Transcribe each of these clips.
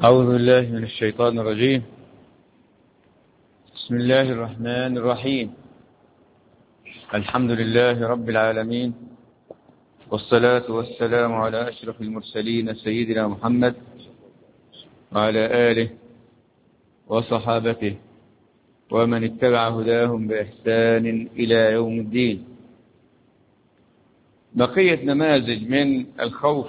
أعوذ بالله من الشيطان الرجيم. بسم الله الرحمن الرحيم. الحمد لله رب العالمين، والصلاة والسلام على أشرف المرسلين سيدنا محمد وعلى آله وصحابته ومن اتبع هداهم بإحسان إلى يوم الدين. بقية نماذج من الخوف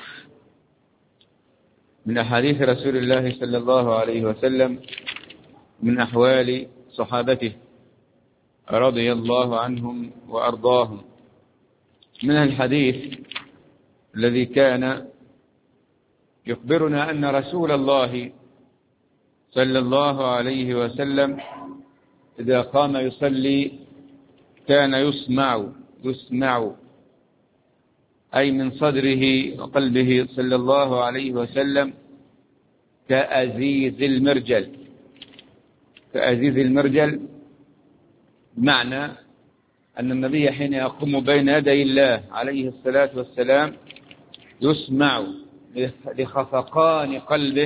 من أحاديث رسول الله صلى الله عليه وسلم من أحوال صحابته رضي الله عنهم وأرضاهم. من الحديث الذي كان يخبرنا أن رسول الله صلى الله عليه وسلم إذا قام يصلي كان يسمع أي من صدره وقلبه صلى الله عليه وسلم كأزيز المرجل، بمعنى أن النبي حين يقوم بين يدي الله عليه الصلاة والسلام يسمع لخفقان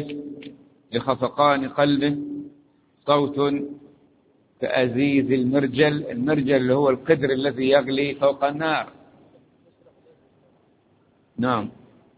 قلبه صوت كأزيز المرجل اللي هو القدر الذي يغلي فوق النار. نعم.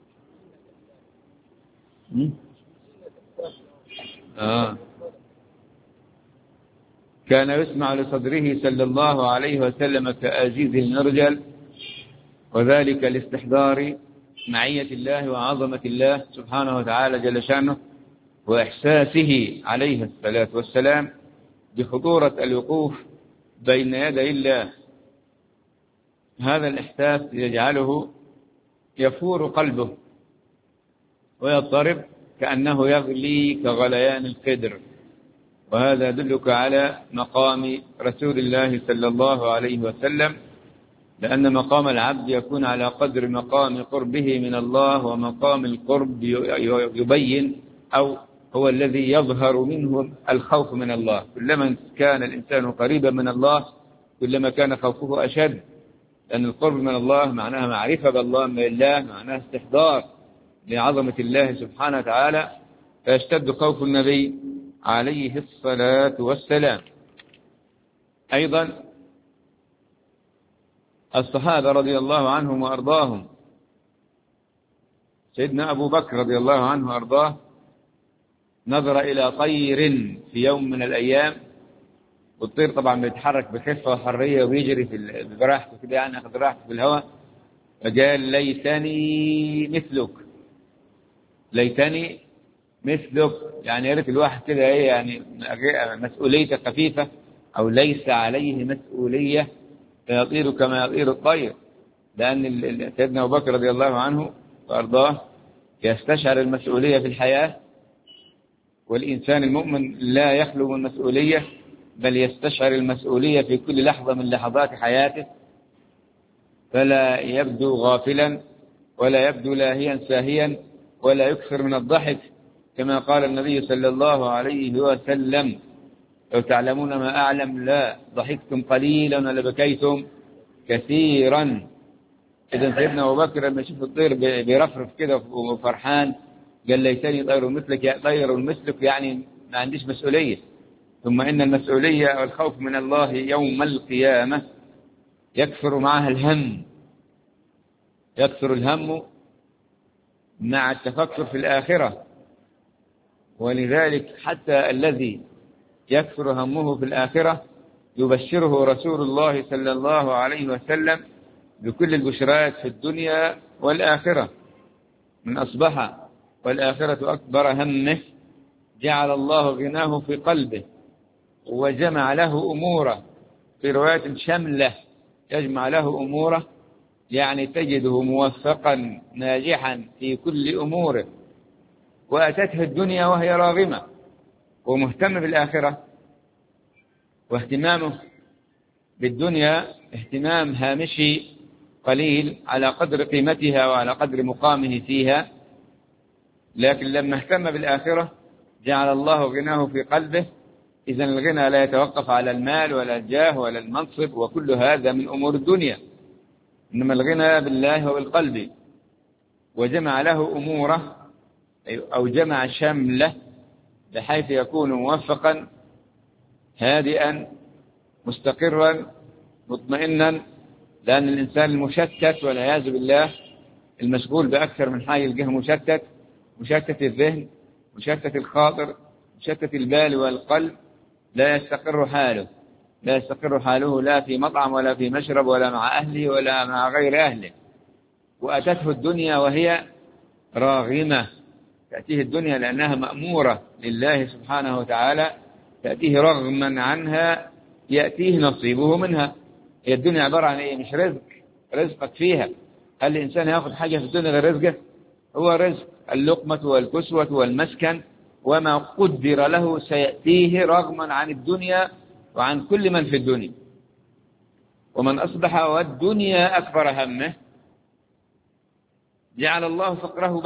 كان يسمع لصدره صلى الله عليه وسلم كأزيز المرجل، وذلك لاستحضار معية الله وعظمة الله سبحانه وتعالى جل شأنه، وإحساسه عليه الصلاة والسلام بخطورة الوقوف بين يدي الله. هذا الإحساس يجعله يفور قلبه ويضطرب كأنه يغلي كغليان القدر، وهذا يدلك على مقام رسول الله صلى الله عليه وسلم، لأن مقام العبد يكون على قدر مقام قربه من الله، ومقام القرب يبين أو هو الذي يظهر منه الخوف من الله. كلما كان الإنسان قريبا من الله كلما كان خوفه أشد، لأن القرب من الله معناها معرفة بالله، من الله معناها استحضار لعظمة الله سبحانه وتعالى، فيشتد خوف النبي عليه الصلاة والسلام. أيضا الصحابة رضي الله عنهم وأرضاهم، سيدنا أبو بكر رضي الله عنه وأرضاه نظر إلى طير في يوم من الأيام، والطير طبعا بيتحرك بخفة وحرية ويجري براحته كده، يعني أخذ راحته في الهواء، فقال ليتني مثلك، يعني يا ريت الواحد كده ايه، يعني مسؤوليته خفيفة أو ليس عليه مسؤولية فيطير كما يطير الطير. لأن سيدنا أبو بكر رضي الله عنه وأرضاه يستشعر المسؤولية في الحياة، والإنسان المؤمن لا يخلو من مسؤولية، بل يستشعر المسؤولية في كل لحظة من لحظات حياته، فلا يبدو غافلا ولا يبدو لاهيا ساهيا ولا يكثر من الضحك، كما قال النبي صلى الله عليه وسلم: لو تعلمون ما أعلم لا ضحكتم قليلا ولا بكيتم كثيرا. إذا سيدنا أبو بكر لما يشوف الطير بيرفرف كده وفرحان قال ليتني طير مثلك، يعني ما عنديش مسؤولية. ثم إن المسؤولية والخوف من الله يوم القيامة يكثر معها الهم، يكثر الهم مع التفكر في الآخرة، ولذلك حتى الذي يكثر همه في الآخرة يبشره رسول الله صلى الله عليه وسلم بكل البشرات في الدنيا والآخرة: من أصبح والآخرة أكبر همه جعل الله غناه في قلبه وجمع له أموره، في رواية شمله، يجمع له أموره يعني تجده موفقا ناجحا في كل أموره، وأتته الدنيا وهي راغمة، ومهتم بالآخرة. واهتمامه بالدنيا اهتمام هامشي قليل على قدر قيمتها وعلى قدر مقامه فيها، لكن لما اهتم بالآخرة جعل الله غناه في قلبه. إذن الغنى لا يتوقف على المال ولا الجاه ولا المنصب وكل هذا من أمور الدنيا، إنما الغنى بالله وبالقلب. وجمع له أموره أو جمع شمله بحيث يكون موفقا هادئا مستقرا مطمئنا. لأن الإنسان المشتت والعياذ بالله المشغول بأكثر من حاجة يلقاه مشتت الذهن، مشتت الخاطر، مشتت البال والقلب، لا يستقر حاله لا في مطعم ولا في مشرب ولا مع أهله ولا مع غير أهله. وأتته الدنيا وهي راغمة، تأتيه الدنيا لأنها مأمورة لله سبحانه وتعالى، تأتيه رغما عنها يأتيه نصيبه منها. هي الدنيا عبارة عن إيه؟ مش رزقك فيها. هل الإنسان يأخذ حاجة في الدنيا غير رزقه؟ هو رزق اللقمة والكسوة والمسكن وما قدر له سيأتيه رغما عن الدنيا وعن كل من في الدنيا. ومن أصبح والدنيا أكبر همه جعل الله فقره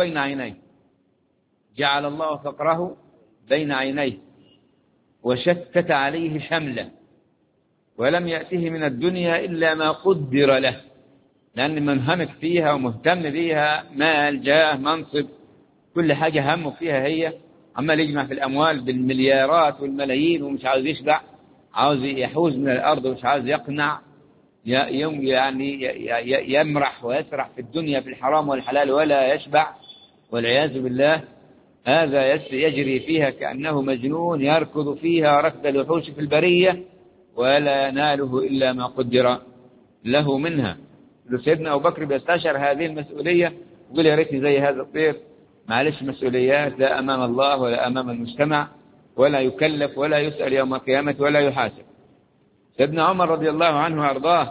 بين عينيه وشتت عليه شمله، ولم يأته من الدنيا إلا ما قدر له. لأن من همك فيها ومهتم بها مال جاه منصب، كل حاجة همه فيها هي عمال يجمع في الأموال بالمليارات والملايين ومش عاوز يشبع، عاوز يحوز من الأرض ومش عاوز يقنع، يعني يمرح ويسرح في الدنيا في الحرام والحلال ولا يشبع والعياذ بالله. هذا يجري فيها كأنه مجنون يركض فيها ركض الوحوش في البرية ولا يناله إلا ما قدر له منها. سيدنا أبو بكر بيستشعر هذه المسؤولية ويقول يا ريتني زي هذا الطير، معلش مسؤوليات لا أمام الله ولا أمام المجتمع، ولا يكلف ولا يسأل يوم القيامة ولا يحاسب. سيدنا عمر رضي الله عنه وأرضاه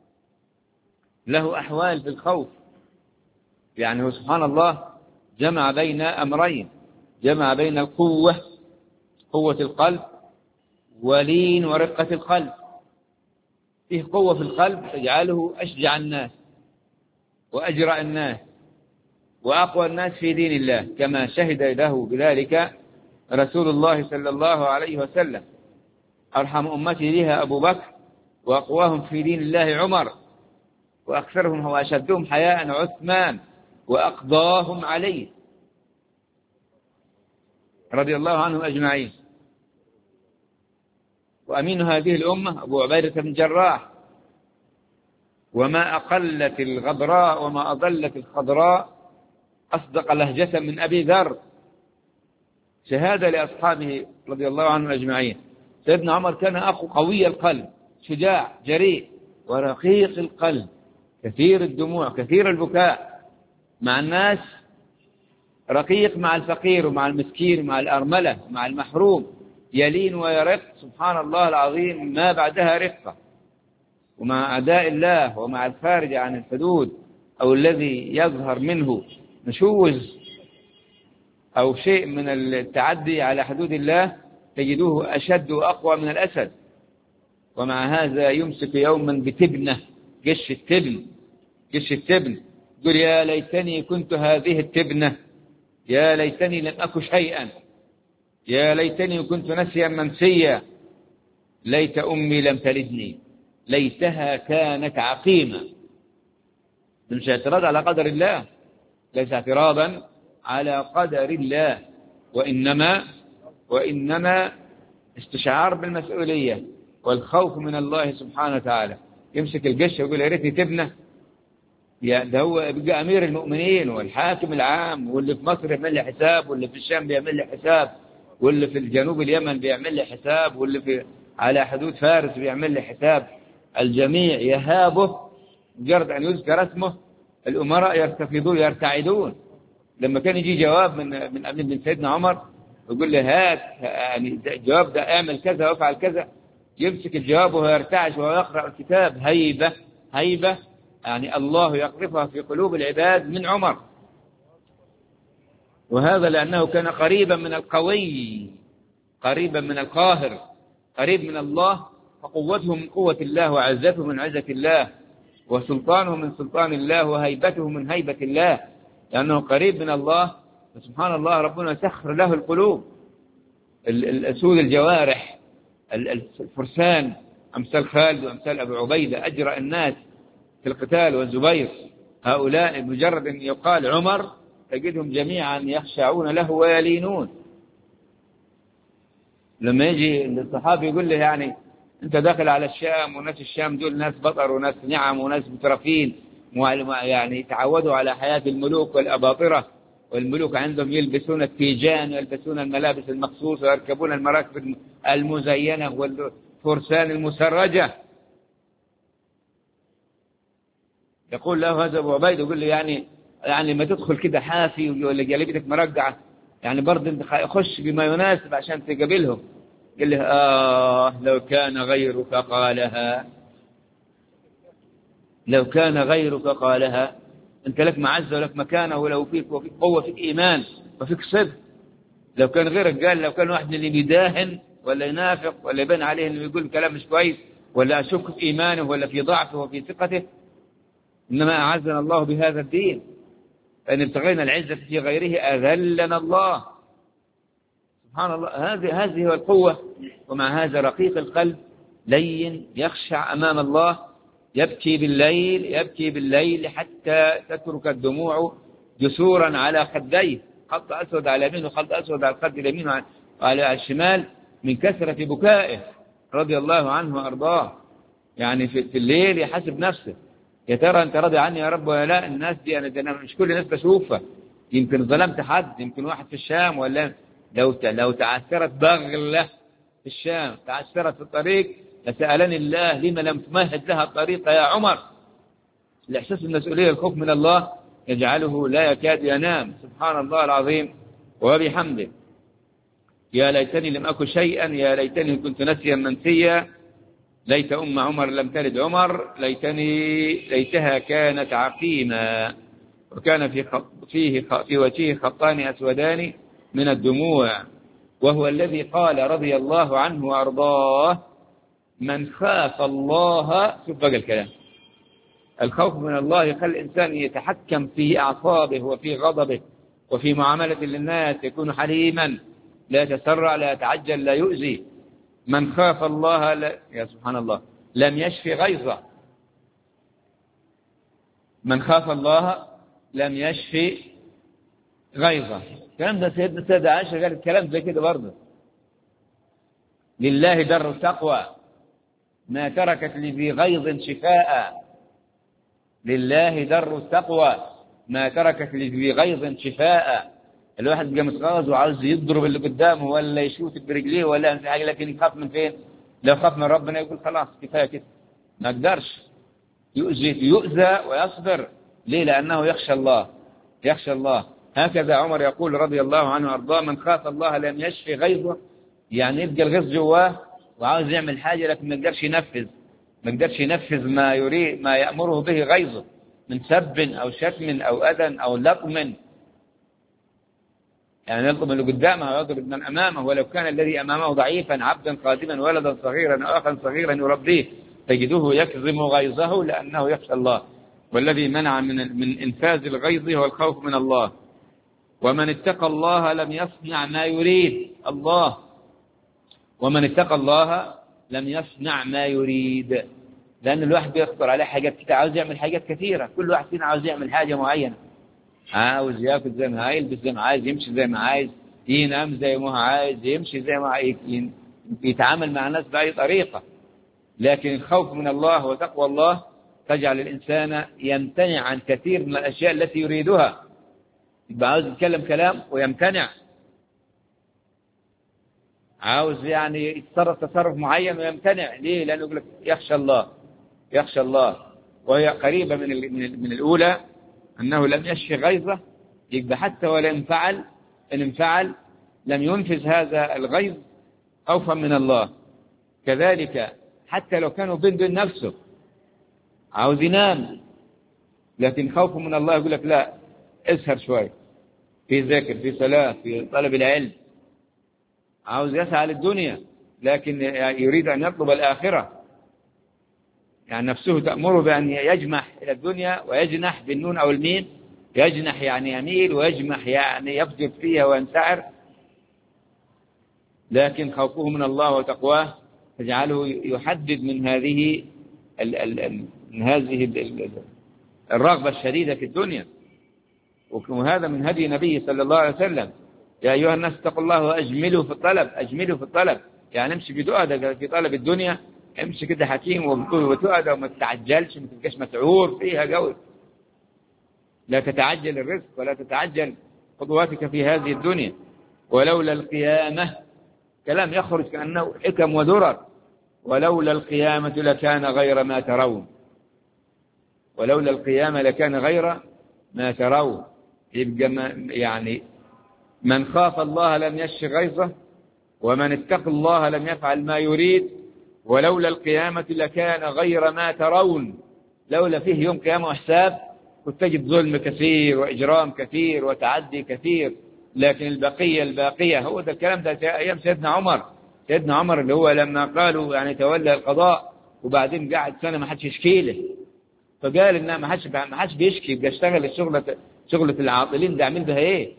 له أحوال في الخوف، يعني هو سبحان الله جمع بين أمرين، جمع بين قوة القلب ولين ورقة القلب. فيه قوة في القلب تجعله أشجع الناس وأجرأ الناس وأقوى الناس في دين الله، كما شهد له بذلك رسول الله صلى الله عليه وسلم. أرحم أمتي لها أبو بكر، وأقواهم في دين الله عمر، وأكثرهم وأشدهم حياء عثمان، وأقضاهم عليه رضي الله عنهم أجمعين. وأمين هذه الأمة أبو عبيدة بن جراح. وما أقلت الغبراء وما أضلت الخضراء أصدق لهجة من أبي ذر. شهادة لأصحابه رضي الله عنهم أجمعين. سيدنا عمر كان أخو قوي القلب، شجاع جريء ورقيق القلب، كثير الدموع كثير البكاء مع الناس، رقيق مع الفقير ومع المسكين ومع الأرملة ومع المحروم، يلين ويرق سبحان الله العظيم ما بعدها رقة. ومع أعداء الله ومع الخارج عن الحدود أو الذي يظهر منه نشوز أو شيء من التعدي على حدود الله تجدوه أشد وأقوى من الأسد. ومع هذا يمسك يوما بتبنه، قش التبن، يقول يا ليتني كنت هذه التبنة، يا ليتني لم أك شيئا، يا ليتني كنت نسيا منسيا، ليت أمي لم تلدني، ليتها كانت عقيمة. مش اعتراض على قدر الله، ليس اعتراضا على قدر الله، وإنما استشعار بالمسؤولية والخوف من الله سبحانه وتعالى. يمسك القش ويقول يا ريتني تبنه، ده هو بقى أمير المؤمنين والحاكم العام، واللي في مصر يعمل لي حساب، واللي في الشام بيعمل لي حساب، واللي في الجنوب اليمن بيعمل لي حساب، واللي في على حدود فارس بيعمل لي حساب. الجميع يهابه مجرد أن يذكر اسمه. الأمراء يرتفضون يرتعدون. لما كان يجي جواب من سيدنا عمر يقول له هات يعني الجواب ده اعمل كذا وافعل كذا، يمسك الجواب وهو يرتعش وهو يقرأ الكتاب هيبة يعني الله يقذفها في قلوب العباد من عمر. وهذا لأنه كان قريبا من القوي، قريبا من القاهر، قريب من الله، فقوته من قوة الله، وعزته من عزة الله، وسلطانه من سلطان الله، وهيبته من هيبة الله، لأنه قريب من الله. سبحان الله ربنا سخر له القلوب، الأسود الجوارح، الفرسان أمثال خالد وأمثال أبو عبيدة أجرأ الناس في القتال، والزبير، هؤلاء مجرد أن يقال عمر تجدهم جميعا يخشعون له ويلينون. لما يجي الصحابي يقول له يعني أنت داخل على الشام، وناس الشام دول ناس بطر وناس نعم وناس مترفين، يعني تعودوا على حياة الملوك والأباطرة، والملوك عندهم يلبسون التيجان ويلبسون الملابس المخصوصة ويركبون المراكب المزينة والفرسان المسرجة. يقول له هذا أبو عبيد، يقول له يعني ما تدخل كده حافي ولا جلبتك مرقعة، يعني برضه انت خش بما يناسب عشان تقابلهم. قال له لو كان غيرك قالها، لو كان غيرك قالها. انت لك معزة ولك مكانة، ولو فيك وفيك قوة، فيك إيمان وفيك صدق. لو كان غيرك قال، لو كان واحد اللي بيداهن ولا ينافق ولا يبان عليه انه يقول كلام مش كويس، ولا أشك في إيمانه ولا في ضعفه وفي ثقته. إنما أعزنا الله بهذا الدين، فإن ابتغينا العزة في غيره أذلنا الله. سبحان الله. هذه هو القوة. ومع هذا رقيق القلب لين يخشع أمام الله، يبكي بالليل حتى تترك الدموع جسورا على خديه، خط أسود على اليمين وخط أسود على الخد اليمين وعلى الشمال من كثرة بكائه رضي الله عنه وأرضاه. يعني في الليل يحاسب نفسه، يا ترى أنت راضي عني يا رب ولا لا؟ الناس دي أنا مش كل الناس بشوفها، يمكن ظلمت حد، يمكن واحد في الشام، ولا لو تعثرت بغلة في الشام، تعثرت في الطريق، لسألني الله لما لم تمهد لها الطريق يا عمر. الإحساس بالمسؤولية، الخوف من الله يجعله لا يكاد ينام. سبحان الله العظيم وبحمده. يا ليتني لم أكن شيئا، يا ليتني كنت نسيا منسيا، ليت أم عمر لم تلد عمر، ليتها كانت عقيما. وكان في وجهه خطان أسودان من الدموع، وهو الذي قال رضي الله عنه وأرضاه: من خاف الله. شوف بقى الكلام، الخوف من الله يخلي الإنسان يتحكم في أعصابه وفي غضبه وفي معاملة للناس، يكون حليما، لا يتسرع، لا يتعجل، لا يؤذي. من خاف الله يا سبحان الله لم يشفي غيظه. من خاف الله لم يشفي غيظه. الكلام ده سيدنا السيدة عائشة قال الكلام زي كده برضه. لله در التقوى ما تركت لذي غيظ شفاء. لله در التقوى ما تركت لذي غيظ شفاء. الواحد جاء متغاظ وعاوز يضرب اللي قدامه ولا يشوت برجليه ولا يعمل حاجه، لكن يخاف من فين؟ لو خاف من ربنا يقول خلاص كفايه كده، ما اقدرش، يؤذى ويصبر. ليه؟ لانه يخشى الله، يخشى الله. هكذا عمر يقول رضي الله عنه وارضاه: من خاف الله لم يشفي غيظه. يعني يبقى الغيظ جواه وعاوز يعمل حاجه لكن ما يقدرش ينفذ، ما يقدرش ينفذ ما يريد، ما يأمره به غيظه من سب أو شتم أو أذى أو لطم. يعني يلطم اللي قدامه ويضرب من أمامه، ولو كان الذي أمامه ضعيفا، عبدا قادما، ولدا صغيرا أو أخا صغيرا يربيه، تجده يكظم غيظه لأنه يخشى الله. والذي منع من إنفاذ الغيظ هو الخوف من الله. ومن اتقى الله لم يصنع ما يريد. الله. ومن اتقى الله لم يصنع ما يريد. لأن الواحد بيخطر عليه حاجات كتير، عاوز يعمل حاجات كثيرة، كل واحد فينا عاوز يعمل حاجة معينة، عاوز ياكل زي ما عايز، يلبس زي ما عايز، يمشي زي ما عايز، ينام زي ما هو عايز، يمشي زي ما عايز، يتعامل مع الناس بأي طريقة. لكن الخوف من الله وتقوى الله تجعل الإنسان يمتنع عن كثير من الأشياء التي يريدها. يبقى عاوز يتكلم كلام ويمتنع، عاوز يعني يتصرف تصرف معين ويمتنع. ليه؟ لأنه يقول لك يخشى الله، يخشى الله. وهي قريبة من الأولى، أنه لم يشفي غيظه، يبقى حتى ولا انفعل، إن انفعل لم ينفذ هذا الغيظ خوفا من الله. كذلك حتى لو كانوا بين نفسه عاوز ينام، لكن خوفه من الله يقول لك لا، اسهر شوي في ذكر، في صلاة، في طلب العلم. عاوز يسعى للدنيا لكن يريد أن يطلب الآخرة. يعني نفسه تأمره بأن يجمح إلى الدنيا ويجنح بالنون أو الميم. يجنح يعني يميل، ويجمح يعني يفجر فيها وينسعر. لكن خوفه من الله وتقواه تجعله يحدد من هذه الرغبة الشديدة في الدنيا. وهذا من هدي النبي صلى الله عليه وسلم: يا أيها الناس اتقوا الله وأجملوا في الطلب. أجملوا في الطلب، يعني امشي بدؤدة في طلب الدنيا، امشي كده حكيم وتؤدى وما تتعجلش، ما تبقاش مسعور فيها قوي. لا تتعجل الرزق ولا تتعجل خطواتك في هذه الدنيا. ولولا القيامة، كلام يخرج كأنه حكم ودرر. ولولا القيامة لكان غير ما ترون، ولولا القيامة لكان غير ما ترون. يبقى يعني من خاف الله لم يشق غيظه، ومن اتقى الله لم يفعل ما يريد. ولولا القيامة لكان غير ما ترون. لولا فيه يوم قيامة وحساب كنت تجد ظلم كثير وإجرام كثير وتعدي كثير، لكن الباقية هو ده الكلام ده أيام سيدنا عمر. سيدنا عمر اللي هو لما قالوا يعني تولى القضاء وبعدين قعد سنة ما حدش يشكي له، فقال إن ما حدش بيشكي، يبقى اشتغل شغلة العاطلين ده عمل بها إيه؟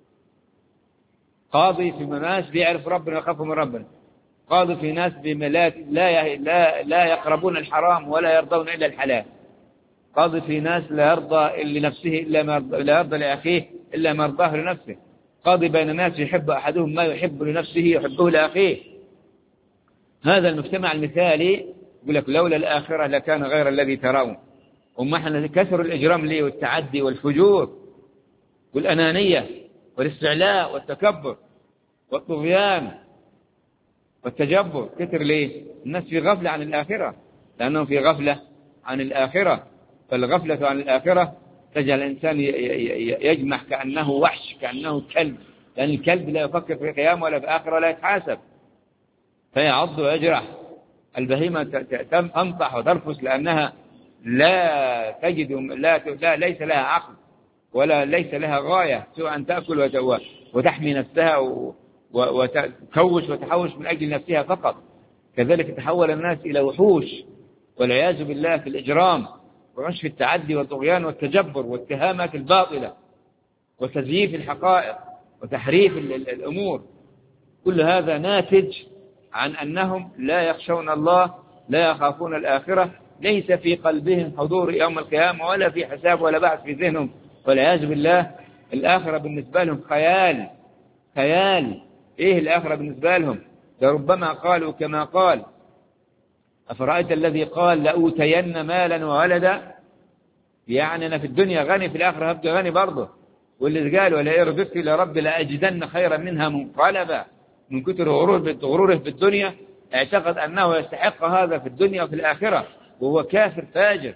قاضي في ناس بيعرف ربنا ويخاف من ربنا، قاضي في ناس لا يقربون الحرام ولا يرضون إلا الحلال، قاضي في ناس لا يرضى لنفسه لا يرضى لأخيه إلا ما يرضاه لنفسه، قاضي بين ناس يحب أحدهم ما يحب لنفسه يحبه لأخيه. هذا المجتمع المثالي يقول لك لولا الآخرة لكان غير الذي ترون. وما احنا كثر الإجرام ليه والتعدي والفجور والأنانية والاستعلاء والتكبر والطغيان والتجبر كثر ليه؟ الناس في غفلة عن الآخرة، لأنهم في غفلة عن الآخرة. فالغفلة عن الآخرة تجعل الإنسان يجمح كأنه وحش، كأنه كلب، لأن الكلب لا يفكر في قيام ولا في آخرة ولا يتحاسب، فيعض ويجرح. البهيمة تنطح وترفس لأنها لا تجد ليس لها عقل ولا ليس لها غاية سوى أن تأكل وتحمي نفسها وتكوش وتحوش من أجل نفسها فقط. كذلك تحول الناس إلى وحوش والعياذ بالله في الإجرام وعش في التعدي والطغيان والتجبر والاتهامات الباطلة وتزييف الحقائق وتحريف الأمور. كل هذا ناتج عن أنهم لا يخشون الله، لا يخافون الآخرة، ليس في قلبهم حضور يوم القيامة ولا في حساب ولا بعث في ذهنهم، والعياذ بالله. الآخرة بالنسبة لهم خيال. إيه الآخرة بالنسبة لهم؟ لربما قالوا كما قال أفرأيت الذي قال لأوتين مالا وولدا، يعني أنا في الدنيا غني في الآخرة هبقى غني برضه. واللي قال ولئن رددت إلى ربي لأجدن خيرا منها منقلبا، من كتر غروره في الدنيا اعتقد أنه يستحق هذا في الدنيا وفي الآخرة وهو كافر فاجر.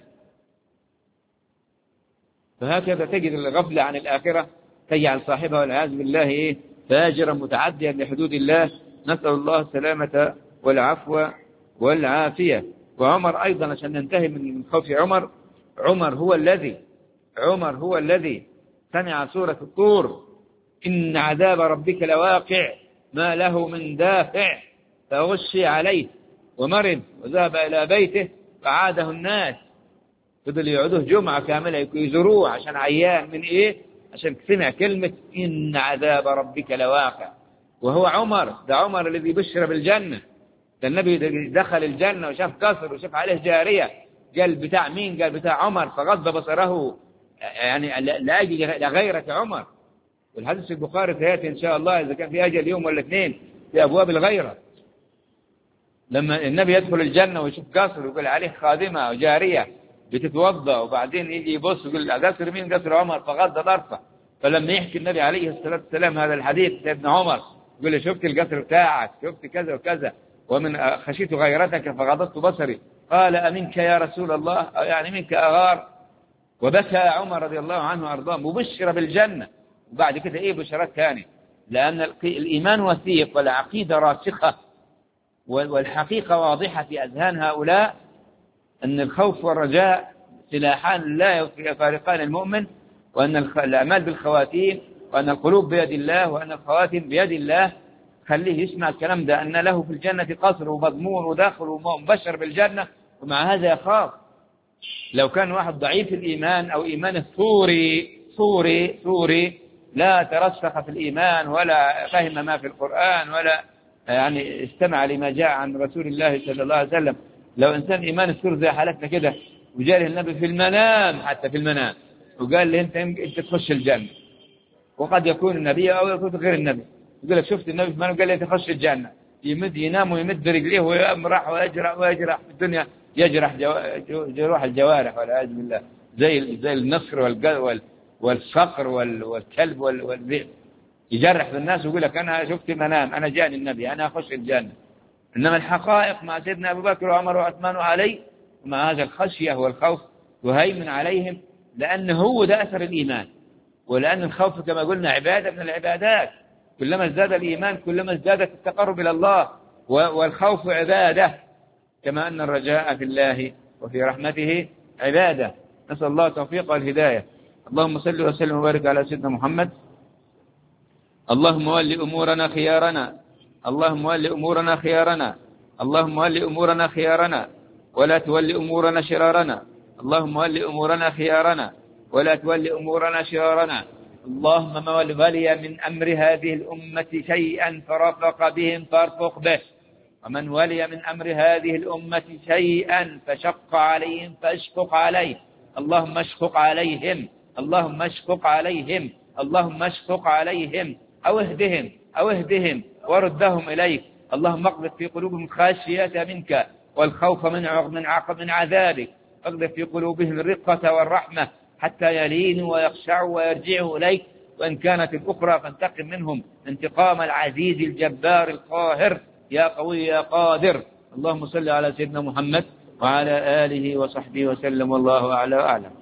فهكذا تجد الغفلة عن الآخرة تجعل صاحبها والعياذ بالله فاجرا متعديا لحدود الله. نسأل الله السلامة والعفو والعافية. وعمر أيضا عشان ننتهي من خوف عمر هو الذي سمع سورة الطور إن عذاب ربك لواقع ما له من دافع، فغشي عليه ومرض وذهب إلى بيته فعاده الناس، فضل يعوده جمعة كاملة يزوروه عشان عيان من عشان سمع كلمة إن عذاب ربك لواقع. وهو عمر الذي بشر بالجنة، ده النبي دخل الجنة وشاف قصر وشاف عليه جارية، قال بتاع مين؟ قال بتاع عمر، فغض بصره يعني لأجل غيرة عمر. والحديث في البخاري سيأتي إن شاء الله إذا كان في أجل يوم ولا اثنين في أبواب الغيرة، لما النبي يدخل الجنة ويشوف قصر ويقول عليه خادمة وجارية بتتوضأ، وبعدين يجي يبص ويقول قصر مين؟ قصر عمر، فغض طرفه. فلما يحكي النبي عليه الصلاة والسلام هذا الحديث سيدنا عمر يقول له شفت القصر بتاعك، شفت كذا وكذا، ومن خشيت غيرتك فغضضت بصري. قال أمنك يا رسول الله، يعني منك أغار. وبكى عمر رضي الله عنه وأرضاه مبشر بالجنة. وبعد كده بشرات ثانية، لأن الإيمان وثيق والعقيدة راسخة والحقيقة واضحة في أذهان هؤلاء أن الخوف والرجاء سلاحان لا يفارقان المؤمن، وأن الأعمال بالخواتيم، وأن القلوب بيد الله، وأن الخواتيم بيد الله. خليه يسمع الكلام ده أن له في الجنة قصر ومضمون وداخل ومبشر بالجنة، ومع هذا يخاف. لو كان واحد ضعيف الإيمان أو إيمانه ثوري لا ترسخ في الإيمان ولا فهم ما في القرآن ولا يعني استمع لما جاء عن رسول الله صلى الله عليه وسلم، لو إنسان إيمان الثور زي حالتنا كده وجاء النبي في المنام، حتى في المنام، وقال لي أنت تخش الجنة، وقد يكون النبي أو يكون غير النبي، يقول لك شفت النبي في المنام قال لي تخش الجنة، ينام ويمد رجليه ويمرح ويجرح في الدنيا، يجرح جروح الجوارح والعياذ بالله، زي النصر والصقر والكلب والذئب، يجرح في الناس ويقول لك أنا شفت منام، أنا جاني النبي، أنا أخش الجنة. إنما الحقائق مع سيدنا أبو بكر وعمر وعثمان وعلي، ومع هذا الخشية والخوف تهيمن عليهم، لأن هو ده أثر الإيمان. ولأن الخوف كما قلنا عبادة من العبادات، كلما ازداد الإيمان كلما ازدادت التقرب إلى الله، والخوف عبادة، كما أن الرجاء في الله وفي رحمته عبادة. نسأل الله التوفيق والهداية. اللهم صل وسلم وبارك على سيدنا محمد. اللهم ول أمورنا خيارنا، اللهم ول أمورنا خيارنا، اللهم ول أمورنا خيارنا ولا تول أمورنا شرارنا، اللهم ول أمورنا خيارنا ولا تول أمورنا شرارنا. اللهم من ولي من أمر هذه الأمة شيئا فرفق بهم فارفق به، ومن ولي من أمر هذه الأمة شيئا فشق عليهم فاشفق عليه. اللهم اشفق عليهم، اللهم اشفق عليهم، اللهم اشفق عليهم، أو اهدهم وردهم إليك. اللهم اقذف في قلوبهم خشية منك والخوف من عذابك، اقذف في قلوبهم الرقة والرحمة حتى يلينوا ويخشعوا ويرجعوا إليك، وإن كانت الأخرى فانتقم منهم انتقام العزيز الجبار القاهر يا قوي يا قادر. اللهم صل على سيدنا محمد وعلى آله وصحبه وسلم، والله أعلى وأعلم.